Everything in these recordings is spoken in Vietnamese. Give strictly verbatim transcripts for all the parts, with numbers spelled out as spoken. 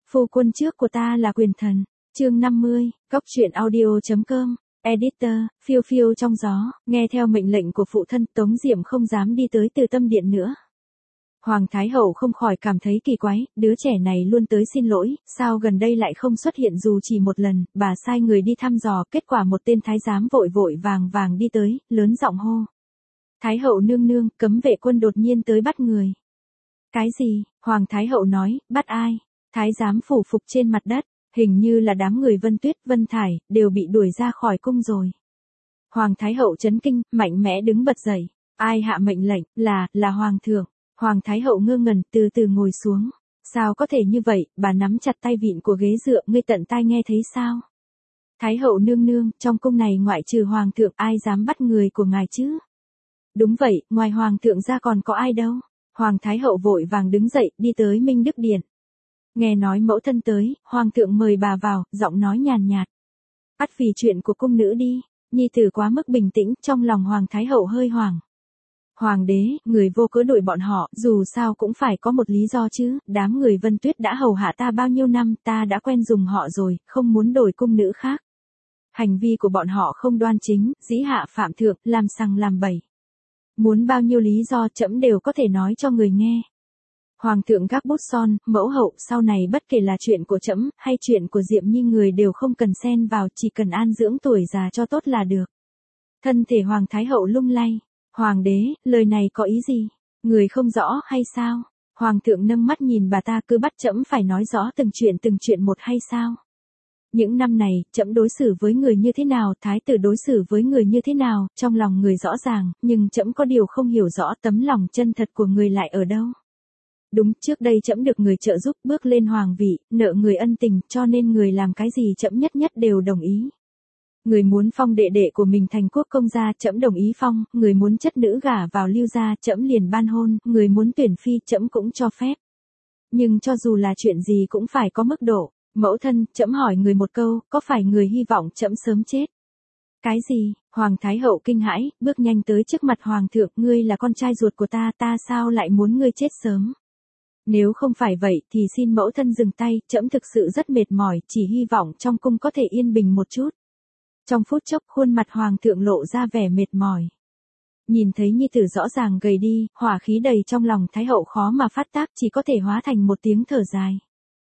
Phu quân trước của ta là quyền thần. Chương năm mươi, Cốc truyện audio.com. Editor, phiêu phiêu trong gió, nghe theo mệnh lệnh của phụ thân, Tống Diệm không dám đi tới Từ Tâm Điện nữa. Hoàng Thái Hậu không khỏi cảm thấy kỳ quái, đứa trẻ này luôn tới xin lỗi, sao gần đây lại không xuất hiện dù chỉ một lần, bà sai người đi thăm dò, kết quả một tên thái giám vội vội vàng vàng đi tới, lớn giọng hô. Thái Hậu nương nương, cấm vệ quân đột nhiên tới bắt người. Cái gì? Hoàng Thái Hậu nói, bắt ai? Thái giám phủ phục trên mặt đất, hình như là đám người Vân Tuyết, Vân Thải, đều bị đuổi ra khỏi cung rồi. Hoàng Thái Hậu chấn kinh, mạnh mẽ đứng bật dậy. Ai hạ mệnh lệnh? Là, là Hoàng thượng. Hoàng Thái Hậu ngơ ngẩn, từ từ ngồi xuống. Sao có thể như vậy? Bà nắm chặt tay vịn của ghế dựa, ngươi tận tai nghe thấy sao? Thái Hậu nương nương, trong cung này ngoại trừ Hoàng thượng, ai dám bắt người của ngài chứ? Đúng vậy, ngoài Hoàng thượng ra còn có ai đâu? Hoàng Thái Hậu vội vàng đứng dậy, đi tới Minh Đức Điện. Nghe nói mẫu thân tới, Hoàng thượng mời bà vào, giọng nói nhàn nhạt. Bắt vì chuyện của cung nữ đi. Nhi tử quá mức bình tĩnh, trong lòng Hoàng Thái Hậu hơi hoảng. Hoàng đế, người vô cớ đuổi bọn họ, dù sao cũng phải có một lý do chứ, đám người Vân Tuyết đã hầu hạ ta bao nhiêu năm, ta đã quen dùng họ rồi, không muốn đổi cung nữ khác. Hành vi của bọn họ không đoan chính, dĩ hạ phạm thượng, làm sằng làm bậy. Muốn bao nhiêu lý do trẫm đều có thể nói cho người nghe. Hoàng thượng gác bút son, mẫu hậu, sau này bất kể là chuyện của trẫm hay chuyện của Diệm Nhi người đều không cần xen vào, chỉ cần an dưỡng tuổi già cho tốt là được. Thân thể Hoàng Thái Hậu lung lay. Hoàng đế, lời này có ý gì? Người không rõ hay sao? Hoàng thượng nâng mắt nhìn bà ta, cứ bắt trẫm phải nói rõ từng chuyện từng chuyện một hay sao? Những năm này, trẫm đối xử với người như thế nào, thái tử đối xử với người như thế nào, trong lòng người rõ ràng, nhưng trẫm có điều không hiểu rõ tấm lòng chân thật của người lại ở đâu. Đúng, trước đây trẫm được người trợ giúp bước lên hoàng vị, nợ người ân tình, cho nên người làm cái gì trẫm nhất nhất đều đồng ý. Người muốn phong đệ đệ của mình thành quốc công gia, trẫm đồng ý phong, người muốn chất nữ gả vào Lưu gia, trẫm liền ban hôn, người muốn tuyển phi, trẫm cũng cho phép. Nhưng cho dù là chuyện gì cũng phải có mức độ. Mẫu thân, trẫm hỏi người một câu, có phải người hy vọng trẫm sớm chết? Cái gì? Hoàng Thái Hậu kinh hãi, bước nhanh tới trước mặt Hoàng thượng, ngươi là con trai ruột của ta, ta sao lại muốn ngươi chết sớm? Nếu không phải vậy thì xin mẫu thân dừng tay, trẫm thực sự rất mệt mỏi, chỉ hy vọng trong cung có thể yên bình một chút. Trong phút chốc, khuôn mặt Hoàng thượng lộ ra vẻ mệt mỏi. Nhìn thấy nhi tử rõ ràng gầy đi, hỏa khí đầy trong lòng Thái Hậu khó mà phát tác, chỉ có thể hóa thành một tiếng thở dài.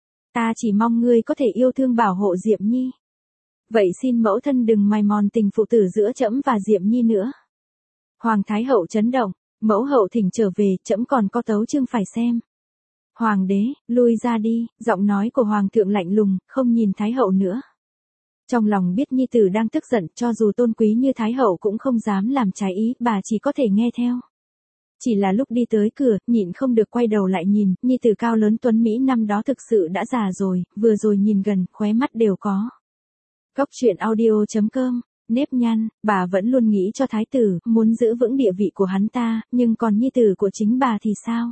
Ta chỉ mong ngươi có thể yêu thương bảo hộ Diệm Nhi. Vậy xin mẫu thân đừng mài mòn tình phụ tử giữa trẫm và Diệm Nhi nữa. Hoàng Thái Hậu chấn động, mẫu hậu thỉnh trở về, trẫm còn có tấu chương phải xem. Hoàng đế, lui ra đi, giọng nói của Hoàng thượng lạnh lùng, không nhìn Thái Hậu nữa. Trong lòng biết nhi tử đang tức giận, cho dù tôn quý như Thái Hậu cũng không dám làm trái ý, bà chỉ có thể nghe theo. Chỉ là lúc đi tới cửa, nhịn không được quay đầu lại nhìn, nhi tử cao lớn tuấn Mỹ năm đó thực sự đã già rồi, vừa rồi nhìn gần, khóe mắt đều có. Cốc truyện audio.com, nếp nhăn, bà vẫn luôn nghĩ cho thái tử, muốn giữ vững địa vị của hắn ta, nhưng còn nhi tử của chính bà thì sao?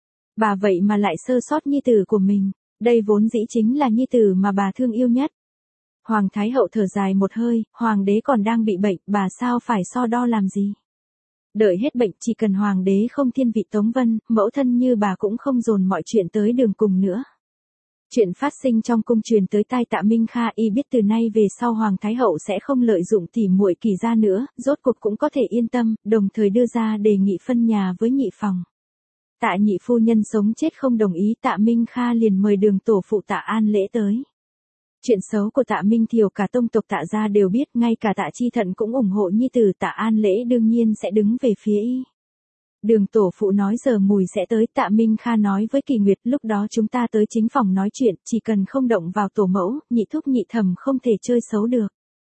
Bà vậy mà lại sơ sót nhi tử của mình, đây vốn dĩ chính là nhi tử mà bà thương yêu nhất. Hoàng Thái Hậu thở dài một hơi, Hoàng đế còn đang bị bệnh, bà sao phải so đo làm gì? Đợi hết bệnh, chỉ cần Hoàng đế không thiên vị Tống Vân, mẫu thân như bà cũng không dồn mọi chuyện tới đường cùng nữa. Chuyện phát sinh trong cung truyền tới tai Tạ Minh Kha, y biết từ nay về sau Hoàng Thái Hậu sẽ không lợi dụng tỉ muội Kỳ gia nữa, rốt cuộc cũng có thể yên tâm, đồng thời đưa ra đề nghị phân nhà với nhị phòng. Tạ nhị phu nhân sống chết không đồng ý, Tạ Minh Kha liền mời Đường tổ phụ Tạ An Lễ tới. Chuyện xấu của Tạ Minh Thiều cả tông tộc Tạ gia đều biết, ngay cả Tạ Chi Thận cũng ủng hộ nhi tử, Tạ An Lễ đương nhiên sẽ đứng về phía y. Đường tổ phụ nói giờ mùi sẽ tới, Tạ Minh Kha nói với Kỳ Nguyệt, lúc đó chúng ta tới chính phòng nói chuyện, chỉ cần không động vào tổ mẫu, nhị thúc nhị thẩm không thể chơi xấu được.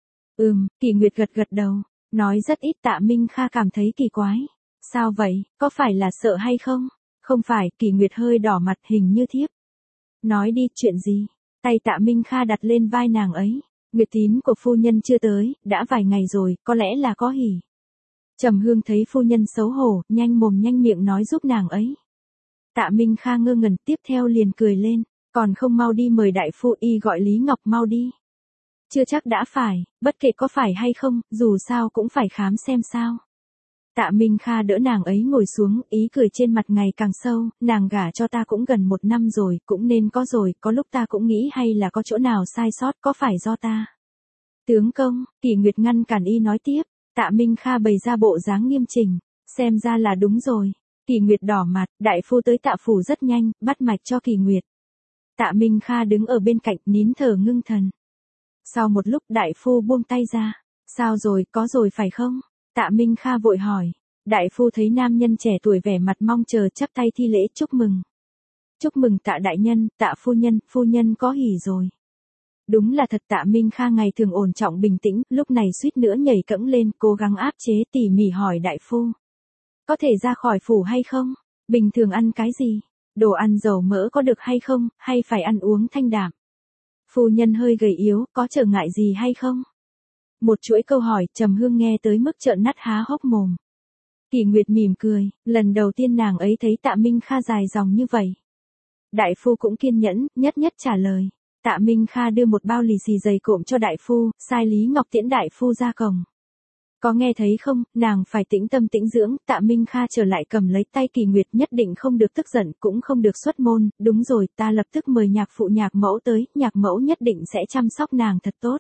Ừm, Kỳ Nguyệt gật gật đầu, nói rất ít. Tạ Minh Kha cảm thấy kỳ quái. Sao vậy, có phải là sợ hay không? Không phải, Kỳ Nguyệt hơi đỏ mặt, hình như thiếp. Nói đi, chuyện gì? Tay Tạ Minh Kha đặt lên vai nàng ấy. Nguyệt tín của phu nhân chưa tới, đã vài ngày rồi, có lẽ là có hỉ. Trầm Hương thấy phu nhân xấu hổ, nhanh mồm nhanh miệng nói giúp nàng ấy. Tạ Minh Kha ngơ ngẩn, tiếp theo liền cười lên, còn không mau đi mời đại phu, y gọi Lý Ngọc mau đi. Chưa chắc đã phải, bất kể có phải hay không, dù sao cũng phải khám xem sao. Tạ Minh Kha đỡ nàng ấy ngồi xuống, ý cười trên mặt ngày càng sâu, nàng gả cho ta cũng gần một năm rồi, cũng nên có rồi, có lúc ta cũng nghĩ hay là có chỗ nào sai sót, có phải do ta. Tướng công, Kỳ Nguyệt ngăn cản y nói tiếp, Tạ Minh Kha bày ra bộ dáng nghiêm chỉnh, xem ra là đúng rồi. Kỳ Nguyệt đỏ mặt, đại phu tới Tạ phủ rất nhanh, bắt mạch cho Kỳ Nguyệt. Tạ Minh Kha đứng ở bên cạnh, nín thở ngưng thần. Sau một lúc đại phu buông tay ra, sao rồi, có rồi phải không? Tạ Minh Kha vội hỏi. Đại phu thấy nam nhân trẻ tuổi vẻ mặt mong chờ, chắp tay thi lễ chúc mừng. Chúc mừng Tạ đại nhân, Tạ phu nhân, phu nhân có hỉ rồi. Đúng là thật. Tạ Minh Kha ngày thường ổn trọng bình tĩnh, lúc này suýt nữa nhảy cẫng lên, cố gắng áp chế, tỉ mỉ hỏi đại phu. Có thể ra khỏi phủ hay không? Bình thường ăn cái gì? Đồ ăn dầu mỡ có được hay không, hay phải ăn uống thanh đạm? Phu nhân hơi gầy yếu, có trở ngại gì hay không? Một chuỗi câu hỏi, Trầm Hương nghe tới mức trợn mắt há hốc mồm. Kỳ Nguyệt mỉm cười, lần đầu tiên nàng ấy thấy Tạ Minh Kha dài dòng như vậy. Đại phu cũng kiên nhẫn, nhất nhất trả lời. Tạ Minh Kha đưa một bao lì xì dày cộm cho đại phu, sai Lý Ngọc tiễn đại phu ra cổng. Có nghe thấy không, nàng phải tĩnh tâm tĩnh dưỡng. Tạ Minh Kha trở lại cầm lấy tay Kỳ Nguyệt, nhất định không được tức giận, cũng không được xuất môn. Đúng rồi, ta lập tức mời nhạc phụ nhạc mẫu tới, nhạc mẫu nhất định sẽ chăm sóc nàng thật tốt.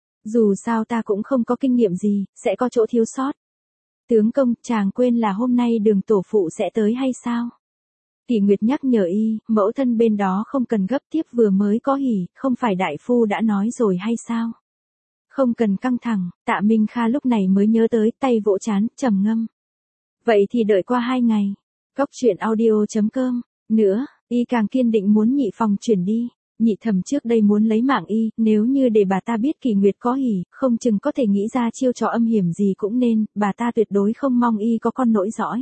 Dù sao ta cũng không có kinh nghiệm gì, sẽ có chỗ thiếu sót. Tướng công, chàng quên là hôm nay Đường tổ phụ sẽ tới hay sao? Kỳ Nguyệt nhắc nhở y, mẫu thân bên đó không cần gấp tiếp, vừa mới có hỉ, không phải đại phu đã nói rồi hay sao? Không cần căng thẳng. Tạ Minh Kha lúc này mới nhớ tới, tay vỗ trán, trầm ngâm. Vậy thì đợi qua hai ngày. Góc truyện audio chấm com. Nữa, y càng kiên định muốn nhị phòng chuyển đi. Nhị thẩm trước đây muốn lấy mạng y, nếu như để bà ta biết Kỳ Nguyệt có hỉ, không chừng có thể nghĩ ra chiêu trò âm hiểm gì cũng nên, bà ta tuyệt đối không mong y có con nỗi dõi.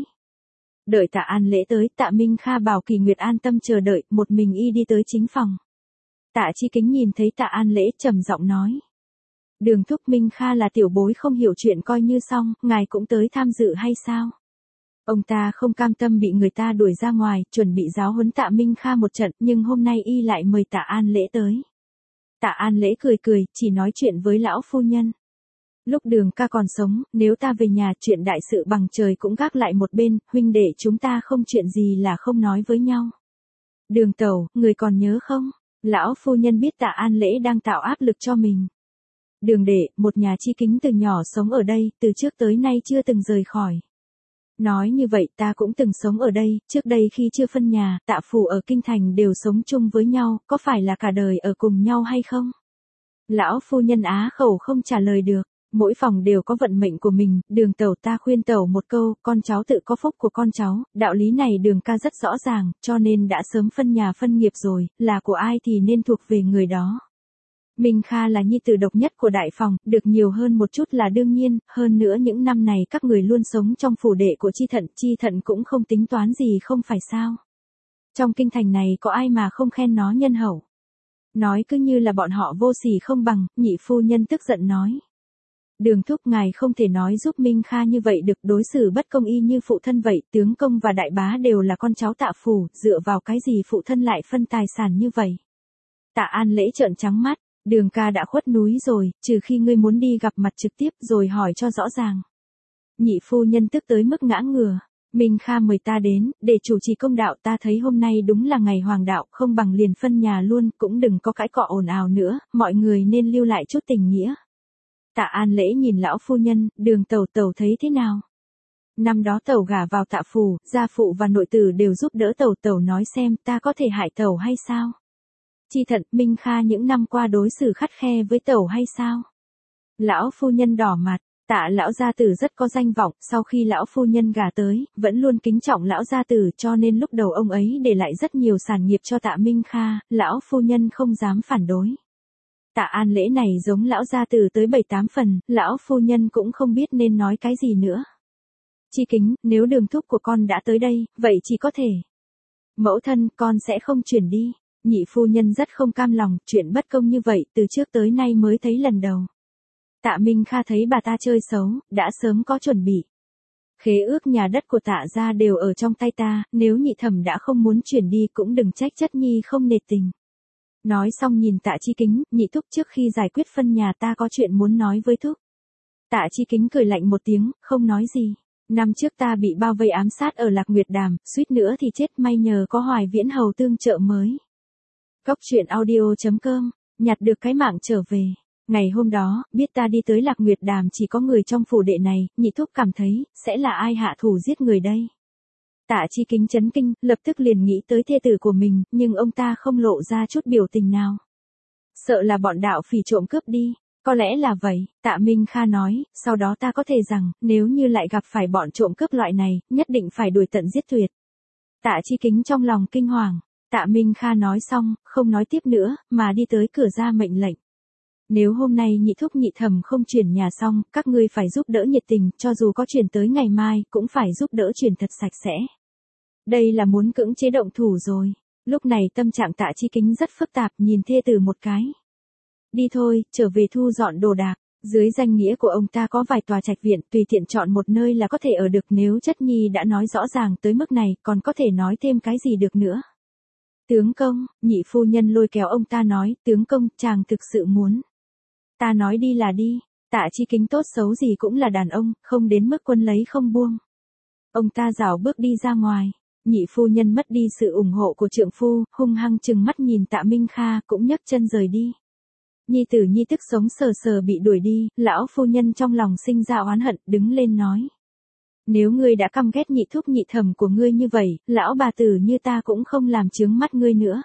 Đợi Tạ An Lễ tới, Tạ Minh Kha bảo Kỳ Nguyệt an tâm chờ đợi, một mình y đi tới chính phòng. Tạ Chi Kính nhìn thấy Tạ An Lễ trầm giọng nói. Đường thúc, Minh Kha là tiểu bối không hiểu chuyện coi như xong, ngài cũng tới tham dự hay sao? Ông ta không cam tâm bị người ta đuổi ra ngoài, chuẩn bị giáo huấn Tạ Minh Kha một trận, nhưng hôm nay y lại mời Tạ An Lễ tới. Tạ An Lễ cười cười, chỉ nói chuyện với lão phu nhân. Lúc Đường ca còn sống, nếu ta về nhà, chuyện đại sự bằng trời cũng gác lại một bên, huynh đệ chúng ta không chuyện gì là không nói với nhau. Đường tẩu, người còn nhớ không? Lão phu nhân biết Tạ An Lễ đang tạo áp lực cho mình. Đường đệ, một nhà Chi Kính từ nhỏ sống ở đây, từ trước tới nay chưa từng rời khỏi. Nói như vậy, ta cũng từng sống ở đây, trước đây khi chưa phân nhà, Tạ phủ ở kinh thành đều sống chung với nhau, có phải là cả đời ở cùng nhau hay không? Lão phu nhân á khẩu không trả lời được, mỗi phòng đều có vận mệnh của mình. Đường tẩu, ta khuyên tẩu một câu, con cháu tự có phúc của con cháu, đạo lý này Đường ca rất rõ ràng, cho nên đã sớm phân nhà phân nghiệp rồi, là của ai thì nên thuộc về người đó. Minh Kha là nhi tử độc nhất của đại phòng, được nhiều hơn một chút là đương nhiên, hơn nữa những năm này các người luôn sống trong phủ đệ của Chi Thận, Chi Thận cũng không tính toán gì không phải sao. Trong kinh thành này có ai mà không khen nó nhân hậu. Nói cứ như là bọn họ vô sỉ không bằng, nhị phu nhân tức giận nói. Đường thúc, ngài không thể nói giúp Minh Kha như vậy được, đối xử bất công y như phụ thân vậy, tướng công và đại bá đều là con cháu Tạ phủ, dựa vào cái gì phụ thân lại phân tài sản như vậy. Tạ An Lễ trợn trắng mắt. Đường ca đã khuất núi rồi, trừ khi ngươi muốn đi gặp mặt trực tiếp rồi hỏi cho rõ ràng. Nhị phu nhân tức tới mức ngã ngửa. Minh Kha mời ta đến, để chủ trì công đạo, ta thấy hôm nay đúng là ngày hoàng đạo, không bằng liền phân nhà luôn, cũng đừng có cãi cọ ồn ào nữa, mọi người nên lưu lại chút tình nghĩa. Tạ An Lễ nhìn lão phu nhân, Đường tẩu tẩu thấy thế nào? Năm đó tẩu gả vào Tạ phủ, gia phụ và nội tử đều giúp đỡ tẩu, tẩu nói xem ta có thể hại tẩu hay sao? Chi Thận, Minh Kha những năm qua đối xử khắt khe với tẩu hay sao? Lão phu nhân đỏ mặt. Tạ lão gia tử rất có danh vọng, sau khi lão phu nhân gả tới, vẫn luôn kính trọng lão gia tử, cho nên lúc đầu ông ấy để lại rất nhiều sản nghiệp cho Tạ Minh Kha, lão phu nhân không dám phản đối. Tạ An Lễ này giống lão gia tử tới bảy tám phần, lão phu nhân cũng không biết nên nói cái gì nữa. Chi Kính, nếu Đường thúc của con đã tới đây, vậy chỉ có thể. Mẫu thân, con sẽ không chuyển đi. Nhị phu nhân rất không cam lòng, chuyện bất công như vậy, từ trước tới nay mới thấy lần đầu. Tạ Minh Kha thấy bà ta chơi xấu, đã sớm có chuẩn bị. Khế ước nhà đất của Tạ gia đều ở trong tay ta, nếu nhị thẩm đã không muốn chuyển đi cũng đừng trách chất nhi không nể tình. Nói xong nhìn Tạ Chi Kính, nhị thúc, trước khi giải quyết phân nhà ta có chuyện muốn nói với thúc. Tạ Chi Kính cười lạnh một tiếng, không nói gì. Năm trước ta bị bao vây ám sát ở Lạc Nguyệt Đàm, suýt nữa thì chết, may nhờ có Hoài Viễn Hầu tương trợ mới. Cốc truyện audio chấm com, nhặt được cái mạng trở về. Ngày hôm đó, biết ta đi tới Lạc Nguyệt Đàm chỉ có người trong phủ đệ này, Nhị Thúc cảm thấy, sẽ là ai hạ thủ giết người đây? Tạ Chi Kính chấn kinh, lập tức liền nghĩ tới thê tử của mình, nhưng ông ta không lộ ra chút biểu tình nào. Sợ là bọn đạo phỉ trộm cướp đi. Có lẽ là vậy, Tạ Minh Kha nói, sau đó ta có thể rằng, nếu như lại gặp phải bọn trộm cướp loại này, nhất định phải đuổi tận giết tuyệt. Tạ Chi Kính trong lòng kinh hoàng, Tạ Minh Kha nói xong, không nói tiếp nữa, mà đi tới cửa ra mệnh lệnh. Nếu hôm nay Nhị Thúc Nhị Thẩm không chuyển nhà xong, các ngươi phải giúp đỡ nhiệt tình, cho dù có chuyển tới ngày mai, cũng phải giúp đỡ chuyển thật sạch sẽ. Đây là muốn cưỡng chế động thủ rồi. Lúc này tâm trạng Tạ Chi Kính rất phức tạp, nhìn thê tử một cái. Đi thôi, trở về thu dọn đồ đạc. Dưới danh nghĩa của ông ta có vài tòa trạch viện, tùy tiện chọn một nơi là có thể ở được, nếu Chất Nhi đã nói rõ ràng tới mức này, còn có thể nói thêm cái gì được nữa. Tướng công, Nhị phu nhân lôi kéo ông ta nói, tướng công, chàng thực sự muốn. Ta nói đi là đi, Tạ Chi Kính tốt xấu gì cũng là đàn ông, không đến mức quân lấy không buông. Ông ta rảo bước đi ra ngoài. Nhị phu nhân mất đi sự ủng hộ của trượng phu, hung hăng trừng mắt nhìn Tạ Minh Kha, cũng nhấc chân rời đi. Nhi tử nhi tức sống sờ sờ bị đuổi đi, lão phu nhân trong lòng sinh ra oán hận, đứng lên nói. Nếu ngươi đã căm ghét Nhị Thúc Nhị Thẩm của ngươi như vậy, lão bà tử như ta cũng không làm chướng mắt ngươi nữa.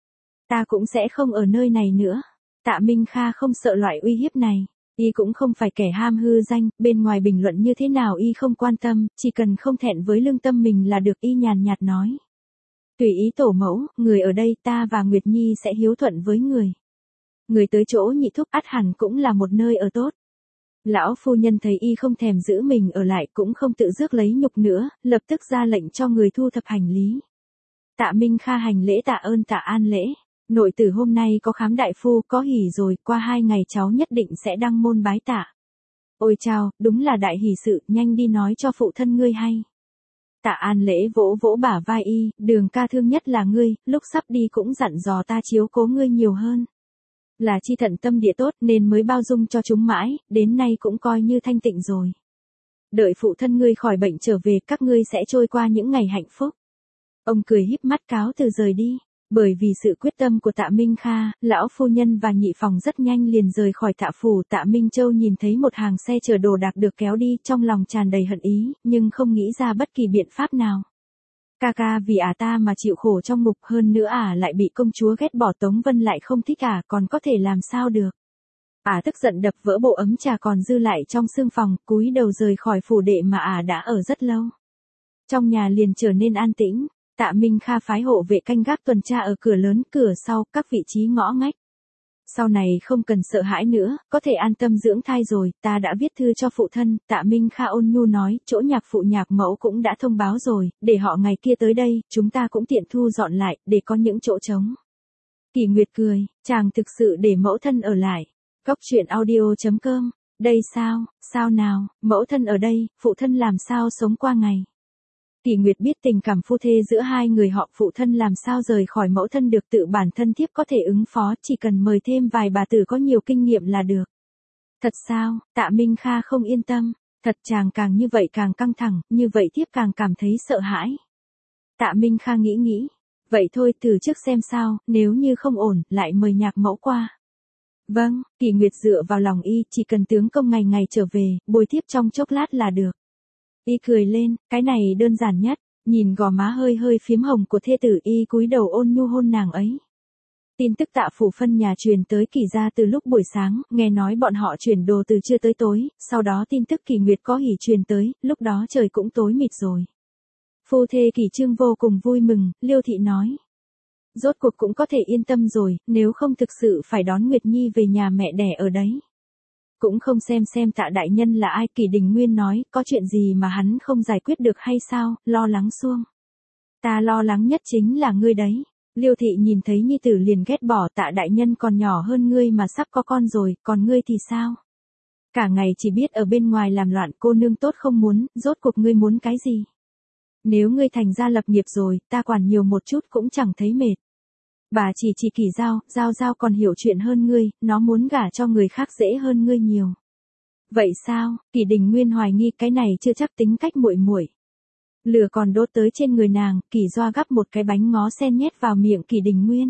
Ta cũng sẽ không ở nơi này nữa. Tạ Minh Kha không sợ loại uy hiếp này. Y cũng không phải kẻ ham hư danh, bên ngoài bình luận như thế nào y không quan tâm, chỉ cần không thẹn với lương tâm mình là được, y nhàn nhạt nói. Tùy ý tổ mẫu, người ở đây ta và Nguyệt Nhi sẽ hiếu thuận với người. Người tới chỗ Nhị Thúc ắt hẳn cũng là một nơi ở tốt. Lão phu nhân thấy y không thèm giữ mình ở lại, cũng không tự rước lấy nhục nữa, lập tức ra lệnh cho người thu thập hành lý. Tạ Minh Kha hành lễ tạ ơn Tạ An lễ. Nội tử hôm nay có khám đại phu, có hỉ rồi, qua hai ngày cháu nhất định sẽ đăng môn bái tạ. Ôi chao, đúng là đại hỷ sự, nhanh đi nói cho phụ thân ngươi hay. Tạ An lễ vỗ vỗ bả vai y, Đường ca thương nhất là ngươi, lúc sắp đi cũng dặn dò ta chiếu cố ngươi nhiều hơn. Là chi thận tâm địa tốt nên mới bao dung cho chúng mãi, đến nay cũng coi như thanh tịnh rồi. Đợi phụ thân ngươi khỏi bệnh trở về, các ngươi sẽ trôi qua những ngày hạnh phúc. Ông cười híp mắt cáo từ rời đi. Bởi vì sự quyết tâm của Tạ Minh Kha, lão phu nhân và nhị phòng rất nhanh liền rời khỏi Tạ phủ. Tạ Minh Châu nhìn thấy một hàng xe chở đồ đạc được kéo đi, trong lòng tràn đầy hận ý, nhưng không nghĩ ra bất kỳ biện pháp nào. Ca ca vì ả ta mà chịu khổ trong ngục, hơn nữa ả lại bị công chúa ghét bỏ, Tống Vân lại không thích ả, còn có thể làm sao được. Ả tức giận đập vỡ bộ ấm trà còn dư lại trong sương phòng, cúi đầu rời khỏi phủ đệ mà ả đã ở rất lâu. Trong nhà liền trở nên an tĩnh. Tạ Minh Kha phái hộ vệ canh gác tuần tra ở cửa lớn, cửa sau, các vị trí ngõ ngách. Sau này không cần sợ hãi nữa, có thể an tâm dưỡng thai rồi, ta đã viết thư cho phụ thân. Tạ Minh Kha ôn nhu nói, chỗ nhạc phụ nhạc mẫu cũng đã thông báo rồi, để họ ngày kia tới đây, chúng ta cũng tiện thu dọn lại, để có những chỗ trống. Kỳ Nguyệt cười, chàng thực sự để mẫu thân ở lại. Cốc truyện audio chấm com, đây sao, sao nào, mẫu thân ở đây, phụ thân làm sao sống qua ngày. Kỳ Nguyệt biết tình cảm phu thê giữa hai người họ, phụ thân làm sao rời khỏi mẫu thân được, tự bản thân thiếp có thể ứng phó, chỉ cần mời thêm vài bà tử có nhiều kinh nghiệm là được. Thật sao, Tạ Minh Kha không yên tâm, thật chàng càng như vậy càng căng thẳng, như vậy thiếp càng cảm thấy sợ hãi. Tạ Minh Kha nghĩ nghĩ, vậy thôi từ trước xem sao, nếu như không ổn, lại mời nhạc mẫu qua. Vâng, Kỳ Nguyệt dựa vào lòng y, chỉ cần tướng công ngày ngày trở về, bồi thiếp trong chốc lát là được. Y cười lên, cái này đơn giản nhất, nhìn gò má hơi hơi phím hồng của thê tử, y cúi đầu ôn nhu hôn nàng ấy. Tin tức Tạ phủ phân nhà truyền tới Kỳ gia từ lúc buổi sáng, nghe nói bọn họ chuyển đồ từ trưa tới tối, sau đó tin tức Kỳ Nguyệt có hỉ truyền tới, lúc đó trời cũng tối mịt rồi. Phu thê Kỳ Trương vô cùng vui mừng, Liêu thị nói. Rốt cuộc cũng có thể yên tâm rồi, nếu không thực sự phải đón Nguyệt Nhi về nhà mẹ đẻ ở đấy. Cũng không xem xem Tạ đại nhân là ai. Kỳ Đình Nguyên nói, có chuyện gì mà hắn không giải quyết được hay sao, lo lắng xuông. Ta lo lắng nhất chính là ngươi đấy. Liêu thị nhìn thấy nhi tử liền ghét bỏ, Tạ đại nhân còn nhỏ hơn ngươi mà sắp có con rồi, còn ngươi thì sao? Cả ngày chỉ biết ở bên ngoài làm loạn, cô nương tốt không muốn, rốt cuộc ngươi muốn cái gì? Nếu ngươi thành gia lập nghiệp rồi, ta quản nhiều một chút cũng chẳng thấy mệt. Bà chỉ chỉ Kỳ Giao, Giao Giao còn hiểu chuyện hơn ngươi, nó muốn gả cho người khác dễ hơn ngươi nhiều. Vậy sao? Kỷ Đình Nguyên hoài nghi cái này chưa chắc tính cách muội muội. Lửa còn đốt tới trên người nàng, Kỷ Doa gắp một cái bánh ngó sen nhét vào miệng Kỷ Đình Nguyên.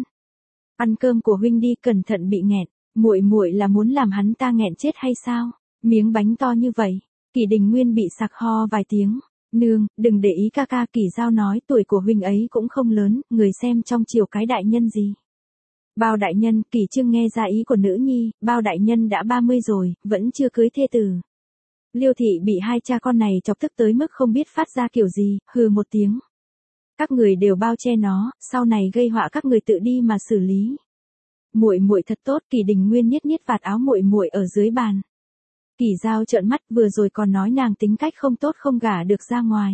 Ăn cơm của huynh đi, cẩn thận bị nghẹn. Muội muội là muốn làm hắn ta nghẹn chết hay sao? Miếng bánh to như vậy. Kỷ Đình Nguyên bị sặc ho vài tiếng. Nương, đừng để ý ca ca. Kỷ Giao nói tuổi của huynh ấy cũng không lớn, người xem trong chiều cái đại nhân gì. Bao đại nhân? Kỷ Trương nghe ra ý của nữ nhi, bao đại nhân đã ba mươi rồi, vẫn chưa cưới thê tử. Liêu thị bị hai cha con này chọc tức tới mức không biết phát ra kiểu gì, hừ một tiếng. Các người đều bao che nó, sau này gây họa các người tự đi mà xử lý. Muội muội thật tốt. Kỷ Đình Nguyên niết niết vạt áo muội muội ở dưới bàn. Kỷ Giao trợn mắt, vừa rồi còn nói nàng tính cách không tốt không gả được ra ngoài.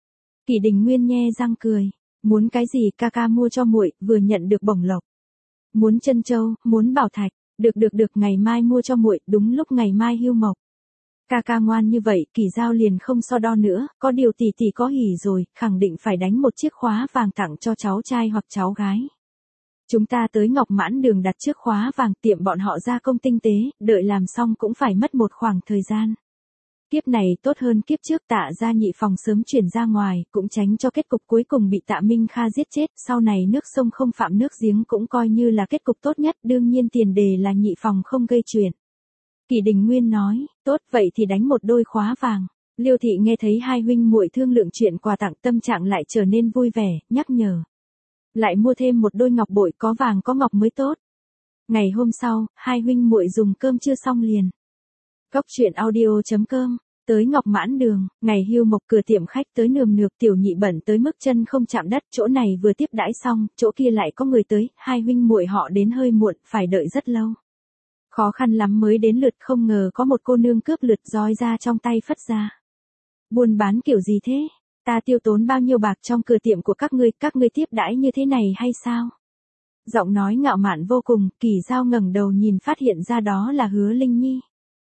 Kỷ Đình Nguyên nhe răng cười, muốn cái gì ca ca mua cho muội, vừa nhận được bổng lộc. Muốn trân châu, muốn bảo thạch, được được được, ngày mai mua cho muội, đúng lúc ngày mai hưu mộc. Ca ca ngoan như vậy. Kỷ Giao liền không so đo nữa, có điều tỷ tỷ có hỉ rồi, khẳng định phải đánh một chiếc khóa vàng tặng cho cháu trai hoặc cháu gái. Chúng ta tới Ngọc Mãn Đường đặt chiếc khóa vàng, tiệm bọn họ gia công tinh tế, đợi làm xong cũng phải mất một khoảng thời gian. Kiếp này tốt hơn kiếp trước, Tạ gia nhị phòng sớm chuyển ra ngoài, cũng tránh cho kết cục cuối cùng bị Tạ Minh Kha giết chết, sau này nước sông không phạm nước giếng cũng coi như là kết cục tốt nhất, đương nhiên tiền đề là nhị phòng không gây chuyện. Kỷ Đình Nguyên nói, tốt vậy thì đánh một đôi khóa vàng. Liêu thị nghe thấy hai huynh muội thương lượng chuyện quà tặng, tâm trạng lại trở nên vui vẻ, nhắc nhở. Lại mua thêm một đôi ngọc bội, có vàng có ngọc mới tốt. Ngày hôm sau, hai huynh muội dùng cơm trưa xong liền. Cóc truyện audio chấm com, tới Ngọc Mãn Đường, ngày hưu mộc cửa tiệm khách tới nườm nượp, tiểu nhị bẩn tới mức chân không chạm đất, chỗ này vừa tiếp đãi xong, chỗ kia lại có người tới, hai huynh muội họ đến hơi muộn, phải đợi rất lâu. Khó khăn lắm mới đến lượt, không ngờ có một cô nương cướp lượt, roi ra trong tay phất ra. Buôn bán kiểu gì thế? Ta tiêu tốn bao nhiêu bạc trong cửa tiệm của các ngươi, các ngươi tiếp đãi như thế này hay sao? Giọng nói ngạo mạn vô cùng, Kỷ Giao ngẩng đầu nhìn phát hiện ra đó là Hứa Linh Nhi.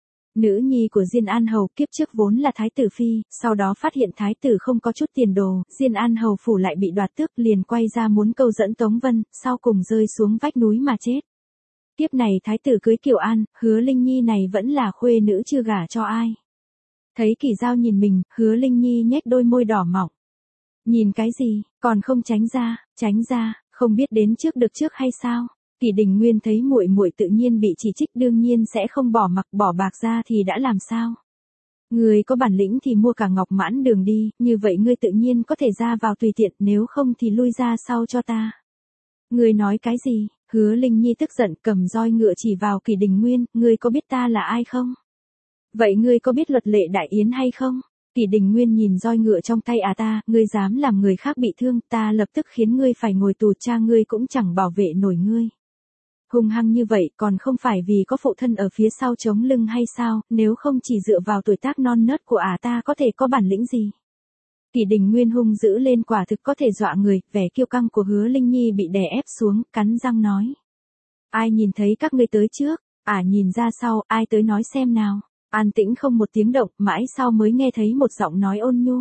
Nữ nhi của Diên An Hầu, kiếp trước vốn là thái tử phi, sau đó phát hiện thái tử không có chút tiền đồ, Diên An Hầu phủ lại bị đoạt tước, liền quay ra muốn câu dẫn Tống Vân, sau cùng rơi xuống vách núi mà chết. Kiếp này thái tử cưới Kiều An, Hứa Linh Nhi này vẫn là khuê nữ chưa gả cho ai. Thấy Kỷ Giao nhìn mình, Hứa Linh Nhi nhếch đôi môi đỏ mọng. Nhìn cái gì, còn không tránh ra, tránh ra, không biết đến trước được trước hay sao? Kỷ Đình Nguyên thấy muội muội tự nhiên bị chỉ trích, đương nhiên sẽ không bỏ mặc, bỏ bạc ra thì đã làm sao? Người có bản lĩnh thì mua cả Ngọc Mãn Đường đi, như vậy ngươi tự nhiên có thể ra vào tùy tiện, nếu không thì lui ra sau cho ta. Ngươi nói cái gì? Hứa Linh Nhi tức giận, cầm roi ngựa chỉ vào Kỷ Đình Nguyên, ngươi có biết ta là ai không? Vậy ngươi có biết luật lệ đại yến hay không? Kỷ Đình Nguyên nhìn roi ngựa trong tay, à ta, ngươi dám làm người khác bị thương, ta lập tức khiến ngươi phải ngồi tù, cha ngươi cũng chẳng bảo vệ nổi ngươi. Hung hăng như vậy còn không phải vì có phụ thân ở phía sau chống lưng hay sao, nếu không chỉ dựa vào tuổi tác non nớt của ả ta có thể có bản lĩnh gì. Kỷ Đình Nguyên hung dữ lên, quả thực có thể dọa người, vẻ kiêu căng của Hứa Linh Nhi bị đè ép xuống, cắn răng nói. Ai nhìn thấy các ngươi tới trước, ả à, nhìn ra sau, ai tới nói xem nào. An tĩnh không một tiếng động, mãi sau mới nghe thấy một giọng nói ôn nhu.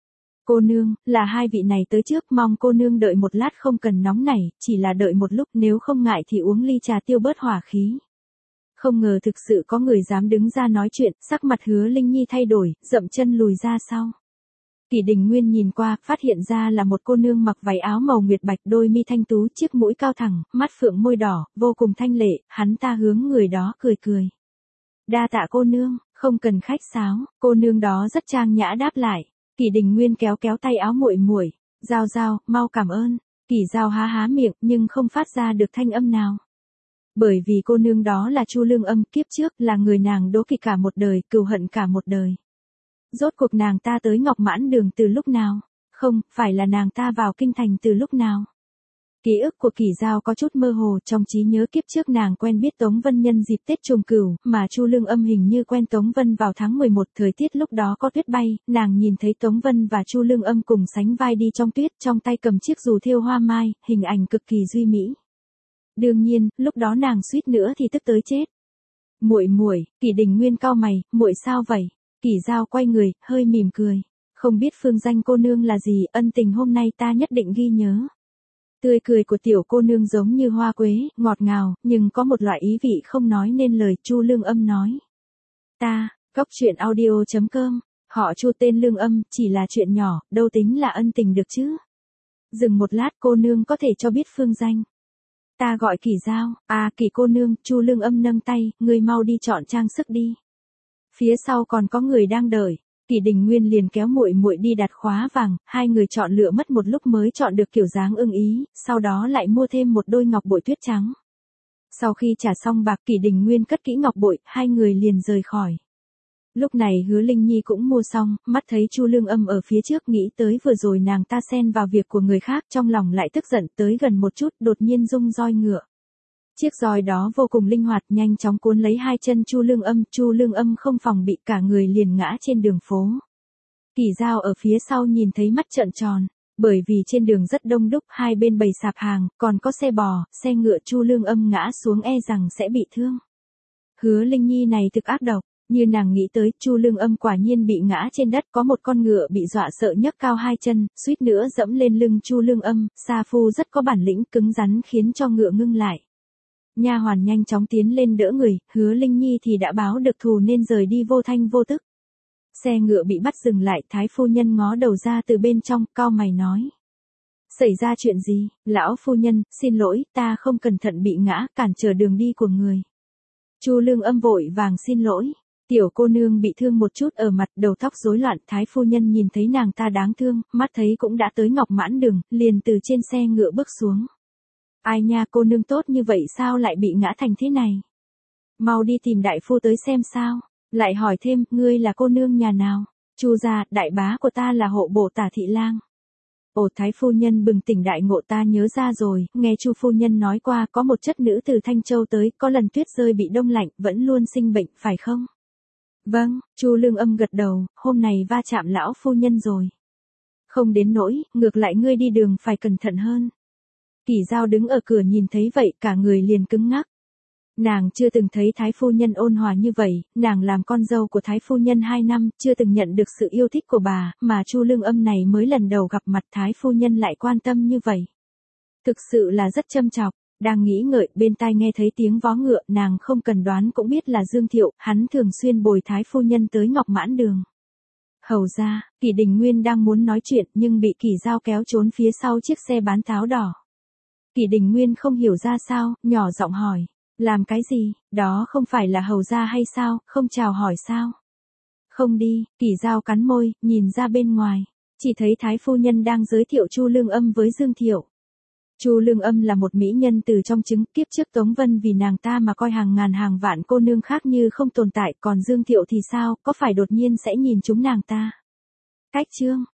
Cô nương, là hai vị này tới trước, mong cô nương đợi một lát, không cần nóng nảy, chỉ là đợi một lúc, nếu không ngại thì uống ly trà tiêu bớt hỏa khí. Không ngờ thực sự có người dám đứng ra nói chuyện, sắc mặt Hứa Linh Nhi thay đổi, dậm chân lùi ra sau. Kỷ Đình Nguyên nhìn qua, phát hiện ra là một cô nương mặc váy áo màu nguyệt bạch, đôi mi thanh tú, chiếc mũi cao thẳng, mắt phượng môi đỏ, vô cùng thanh lệ, hắn ta hướng người đó cười cười. Đa tạ cô nương, không cần khách sáo, cô nương đó rất trang nhã đáp lại. Kỷ Đình Nguyên kéo kéo tay áo muội muội, Giao Giao, mau cảm ơn. Kỷ Giao há há miệng nhưng không phát ra được thanh âm nào. Bởi vì cô nương đó là Chu Lương Âm, kiếp trước là người nàng đố kỵ cả một đời, cừu hận cả một đời. Rốt cuộc nàng ta tới Ngọc Mãn Đường từ lúc nào? Không, phải là nàng ta vào kinh thành từ lúc nào? Ký ức của Kỷ Giao có chút mơ hồ, trong trí nhớ kiếp trước nàng quen biết Tống Vân nhân dịp Tết Trùng Cửu, mà Chu Lương Âm hình như quen Tống Vân vào tháng mười một, thời tiết lúc đó có tuyết bay, nàng nhìn thấy Tống Vân và Chu Lương Âm cùng sánh vai đi trong tuyết, trong tay cầm chiếc dù thêu hoa mai, hình ảnh cực kỳ duy mỹ. Đương nhiên, lúc đó nàng suýt nữa thì tức tới chết. Muội muội, Kỷ Đình Nguyên cau mày, muội sao vậy? Kỷ Giao quay người, hơi mỉm cười, không biết phương danh cô nương là gì, ân tình hôm nay ta nhất định ghi nhớ. Tươi cười của tiểu cô nương giống như hoa quế, ngọt ngào, nhưng có một loại ý vị không nói nên lời. Chu Lương Âm nói. Ta, Cóc truyện audio chấm com, họ Chu tên Lương Âm, chỉ là chuyện nhỏ, đâu tính là ân tình được chứ. Dừng một lát, cô nương có thể cho biết phương danh. Ta gọi Kỳ Giao. À, Kỳ cô nương. Chu Lương Âm nâng tay, ngươi mau đi chọn trang sức đi. Phía sau còn có người đang đợi. Kỳ Đình Nguyên liền kéo muội muội đi đặt khóa vàng, hai người chọn lựa mất một lúc mới chọn được kiểu dáng ưng ý, sau đó lại mua thêm một đôi ngọc bội tuyết trắng. Sau khi trả xong bạc, Kỳ Đình Nguyên cất kỹ ngọc bội, hai người liền rời khỏi. Lúc này Hứa Linh Nhi cũng mua xong, mắt thấy Chu Lương Âm ở phía trước, nghĩ tới vừa rồi nàng ta xen vào việc của người khác, trong lòng lại tức giận, tới gần một chút, đột nhiên rung roi ngựa. Chiếc roi đó vô cùng linh hoạt, nhanh chóng cuốn lấy hai chân Chu Lương Âm, Chu Lương Âm không phòng bị, cả người liền ngã trên đường phố. Kỳ Giao ở phía sau nhìn thấy mắt trợn tròn, bởi vì trên đường rất đông đúc, hai bên bày sạp hàng, còn có xe bò, xe ngựa, Chu Lương Âm ngã xuống e rằng sẽ bị thương. Hứa Linh Nhi này thực ác độc, như nàng nghĩ tới, Chu Lương Âm quả nhiên bị ngã trên đất, có một con ngựa bị dọa sợ nhấc cao hai chân, suýt nữa dẫm lên lưng Chu Lương Âm, Sa Phu rất có bản lĩnh, cứng rắn khiến cho ngựa ngưng lại. Nha hoàn nhanh chóng tiến lên đỡ người, Hứa Linh Nhi thì đã báo được thù nên rời đi vô thanh vô tức. Xe ngựa bị bắt dừng lại, thái phu nhân ngó đầu ra từ bên trong, cau mày nói: xảy ra chuyện gì? Lão phu nhân, xin lỗi, ta không cẩn thận bị ngã, cản trở đường đi của người. Chu Lương Âm vội vàng xin lỗi. Tiểu cô nương bị thương một chút ở mặt, đầu tóc rối loạn, thái phu nhân nhìn thấy nàng ta đáng thương, mắt thấy cũng đã tới Ngọc Mãn Đường, liền từ trên xe ngựa bước xuống. Ai nha, cô nương tốt như vậy sao lại bị ngã thành thế này? Mau đi tìm đại phu tới xem sao. Lại hỏi thêm, ngươi là cô nương nhà nào? Chu gia, đại bá của ta là hộ bộ Tả thị lang. Ồ, thái phu nhân bừng tỉnh đại ngộ, ta nhớ ra rồi, nghe Chu phu nhân nói qua có một chất nữ từ Thanh Châu tới, có lần tuyết rơi bị đông lạnh, vẫn luôn sinh bệnh, phải không? Vâng, Chu Lương Âm gật đầu, hôm này va chạm lão phu nhân rồi. Không đến nỗi, ngược lại ngươi đi đường phải cẩn thận hơn. Kỳ Giao đứng ở cửa nhìn thấy vậy, cả người liền cứng ngắc. Nàng chưa từng thấy thái phu nhân ôn hòa như vậy, nàng làm con dâu của thái phu nhân hai năm, chưa từng nhận được sự yêu thích của bà, mà Chu Lương Âm này mới lần đầu gặp mặt thái phu nhân lại quan tâm như vậy. Thực sự là rất châm chọc. Đang nghĩ ngợi, bên tai nghe thấy tiếng vó ngựa, nàng không cần đoán cũng biết là Dương Thiệu, hắn thường xuyên bồi thái phu nhân tới Ngọc Mãn Đường. Hầu ra, Kỳ Đình Nguyên đang muốn nói chuyện nhưng bị Kỳ Giao kéo trốn phía sau chiếc xe bán táo đỏ. Kỳ Đình Nguyên không hiểu ra sao, nhỏ giọng hỏi, làm cái gì, đó không phải là hầu ra hay sao, không chào hỏi sao? Không đi, Kỳ Giao cắn môi, nhìn ra bên ngoài, chỉ thấy thái phu nhân đang giới thiệu Chu Lương Âm với Dương Thiệu. Chu Lương Âm là một mỹ nhân từ trong trứng, kiếp trước Tống Vân vì nàng ta mà coi hàng ngàn hàng vạn cô nương khác như không tồn tại, còn Dương Thiệu thì sao, có phải đột nhiên sẽ nhìn chúng nàng ta? Cách chương,